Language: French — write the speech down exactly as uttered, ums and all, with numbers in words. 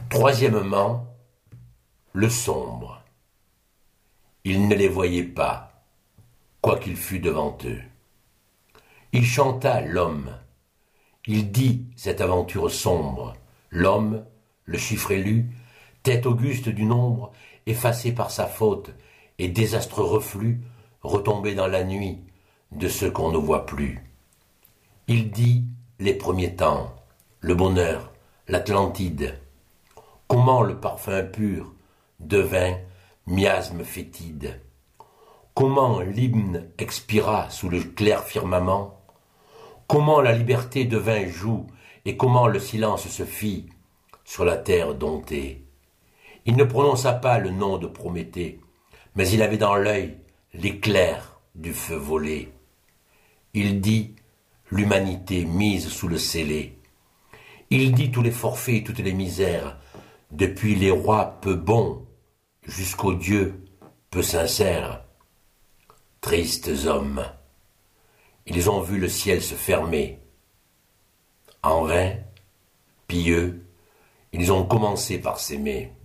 Troisièmement, le sombre. Il ne les voyait pas, quoiqu'il fût devant eux. Il chanta l'homme. Il dit cette aventure sombre. L'homme, le chiffre élu, tête auguste du nombre, effacé par sa faute, et désastreux reflux, retombé dans la nuit de ceux qu'on ne voit plus. Il dit les premiers temps, le bonheur, l'Atlantide, comment le parfum pur devint miasme fétide, comment l'hymne expira sous le clair firmament, comment la liberté devint joug et comment le silence se fit sur la terre domptée. Il ne prononça pas le nom de Prométhée, mais il avait dans l'œil l'éclair du feu volé. Il dit l'humanité mise sous le scellé. Il dit tous les forfaits et toutes les misères, depuis les rois peu bons jusqu'aux dieux peu sincères. Tristes hommes, ils ont vu le ciel se fermer. En vain, pieux, ils ont commencé par s'aimer.